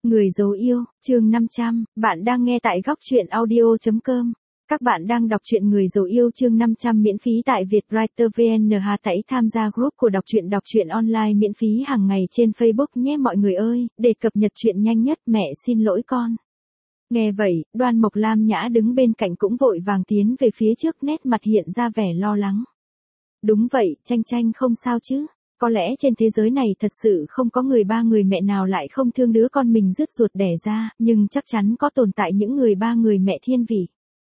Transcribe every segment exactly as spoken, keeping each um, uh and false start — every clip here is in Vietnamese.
Người giấu yêu, chương năm trăm, bạn đang nghe tại góc truyện audio chấm com. Các bạn đang đọc truyện Người giấu yêu chương năm trăm miễn phí tại Vietwriter vê en. Hãy tham gia group của đọc truyện đọc truyện online miễn phí hàng ngày trên Facebook nhé mọi người ơi, để cập nhật truyện nhanh nhất. Mẹ xin lỗi con. Nghe vậy, Đoan Mộc Lam Nhã đứng bên cạnh cũng vội vàng tiến về phía trước, nét mặt hiện ra vẻ lo lắng. Đúng vậy, Tranh Tranh không sao chứ? Có lẽ trên thế giới này thật sự không có người ba người mẹ nào lại không thương đứa con mình rứt ruột đẻ ra, nhưng chắc chắn có tồn tại những người ba người mẹ thiên vị.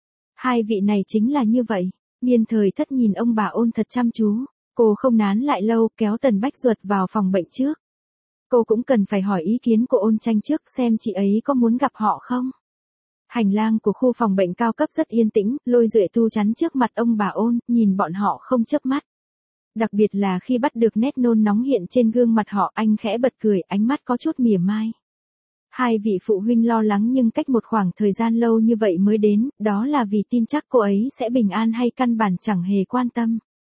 Hai vị này chính là như vậy. Niên Thời Thất nhìn ông bà Ôn thật chăm chú, cô không nán lại lâu, kéo Tần Bách Duật vào phòng bệnh trước. Cô cũng cần phải hỏi ý kiến của Ôn Tranh trước xem chị ấy có muốn gặp họ không. Hành lang của khu phòng bệnh cao cấp rất yên tĩnh, Lôi Duệ Tu chắn trước mặt ông bà Ôn, nhìn bọn họ không chớp mắt. Đặc biệt là khi bắt được nét nôn nóng hiện trên gương mặt họ, anh khẽ bật cười, ánh mắt có chút mỉa mai. Hai vị phụ huynh lo lắng nhưng cách một khoảng thời gian lâu như vậy mới đến, đó là vì tin chắc cô ấy sẽ bình an hay căn bản chẳng hề quan tâm.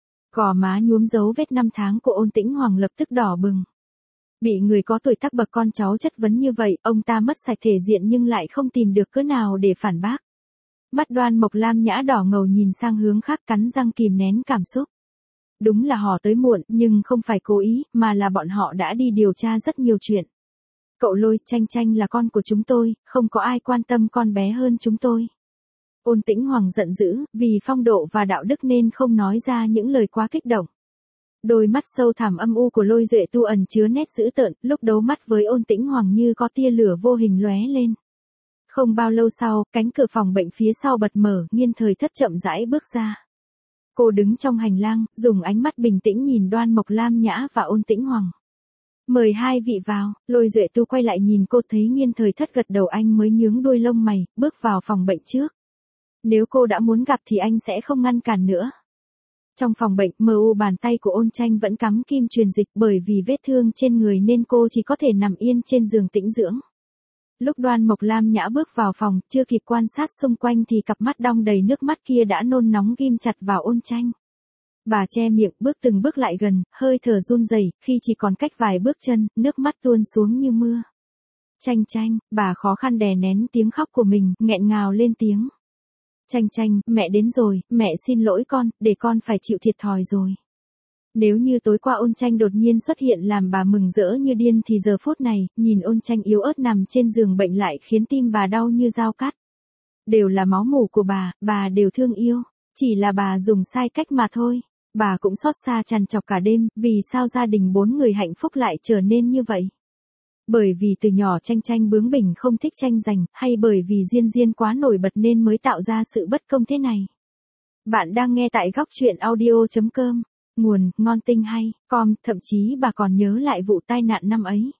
Gò má nhuốm dấu vết năm tháng của Ôn Tĩnh Hoàng lập tức đỏ bừng. Bị người có tuổi tác bậc con cháu chất vấn như vậy, ông ta mất sạch thể diện nhưng lại không tìm được cớ nào để phản bác. Mắt Đoan Mộc Lam Nhã đỏ ngầu nhìn sang hướng khác, cắn răng kìm nén cảm xúc. Đúng là họ tới muộn, nhưng không phải cố ý, mà là bọn họ đã đi điều tra rất nhiều chuyện. Cậu Lôi, Tranh Tranh là con của chúng tôi, không có ai quan tâm con bé hơn chúng tôi. Ôn Tĩnh Hoàng giận dữ, vì phong độ và đạo đức nên không nói ra những lời quá kích động. Đôi mắt sâu thẳm âm u của Lôi Duệ Tu ẩn chứa nét dữ tợn, lúc đấu mắt với Ôn Tĩnh Hoàng như có tia lửa vô hình lóe lên. Không bao lâu sau, cánh cửa phòng bệnh phía sau bật mở, Niên Thời Thất chậm rãi bước ra. Cô đứng trong hành lang, dùng ánh mắt bình tĩnh nhìn Đoan Mộc Lam Nhã và Ôn Tĩnh Hoàng. Mời hai vị vào. Lôi Duệ Tu quay lại nhìn cô, thấy Niên Thời Thất gật đầu anh mới nhướng đuôi lông mày, bước vào phòng bệnh trước. Nếu cô đã muốn gặp thì anh sẽ không ngăn cản nữa. Trong phòng bệnh, mờ u bàn tay của Ôn Tranh vẫn cắm kim truyền dịch, bởi vì vết thương trên người nên cô chỉ có thể nằm yên trên giường tĩnh dưỡng. Lúc Đoan Mộc Lam Nhã bước vào phòng, chưa kịp quan sát xung quanh thì cặp mắt đong đầy nước mắt kia đã nôn nóng ghim chặt vào Ôn Tranh. Bà che miệng, bước từng bước lại gần, hơi thở run rẩy, khi chỉ còn cách vài bước chân, nước mắt tuôn xuống như mưa. Tranh Tranh, bà khó khăn đè nén tiếng khóc của mình, nghẹn ngào lên tiếng. Tranh Tranh, mẹ đến rồi, mẹ xin lỗi con, để con phải chịu thiệt thòi rồi. Nếu như tối qua Ôn Tranh đột nhiên xuất hiện làm bà mừng rỡ như điên thì giờ phút này, nhìn Ôn Tranh yếu ớt nằm trên giường bệnh lại khiến tim bà đau như dao cắt. Đều là máu mủ của bà, bà đều thương yêu, chỉ là bà dùng sai cách mà thôi. Bà cũng xót xa trằn trọc cả đêm, vì sao gia đình bốn người hạnh phúc lại trở nên như vậy? Bởi vì từ nhỏ Tranh Tranh bướng bỉnh không thích tranh giành, hay bởi vì Diên Diên quá nổi bật nên mới tạo ra sự bất công thế này? Bạn đang nghe tại góc truyện audio chấm com. Nguồn, ngon tinh hay, com, thậm chí bà còn nhớ lại vụ tai nạn năm ấy.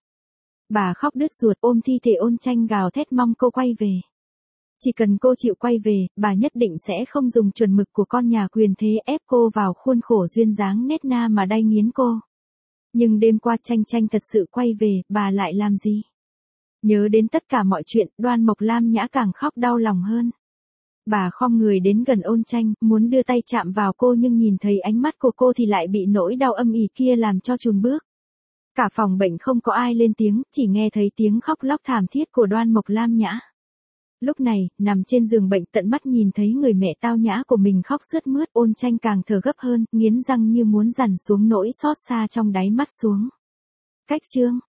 Bà khóc đứt ruột ôm thi thể Ôn Tranh gào thét mong cô quay về. Chỉ cần cô chịu quay về, bà nhất định sẽ không dùng chuẩn mực của con nhà quyền thế ép cô vào khuôn khổ duyên dáng nết na mà đay nghiến cô. Nhưng đêm qua Tranh Tranh thật sự quay về, bà lại làm gì? Nhớ đến tất cả mọi chuyện, Đoan Mộc Lam Nhã càng khóc đau lòng hơn. Bà khom người đến gần Ôn Tranh, muốn đưa tay chạm vào cô nhưng nhìn thấy ánh mắt của cô thì lại bị nỗi đau âm ỉ kia làm cho chùn bước. Cả phòng bệnh không có ai lên tiếng, chỉ nghe thấy tiếng khóc lóc thảm thiết của Đoan Mộc Lam Nhã. Lúc này, nằm trên giường bệnh tận mắt nhìn thấy người mẹ tao nhã của mình khóc sướt mướt, Ôn Tranh càng thở gấp hơn, nghiến răng như muốn dằn xuống nỗi xót xa trong đáy mắt xuống. Cách chương,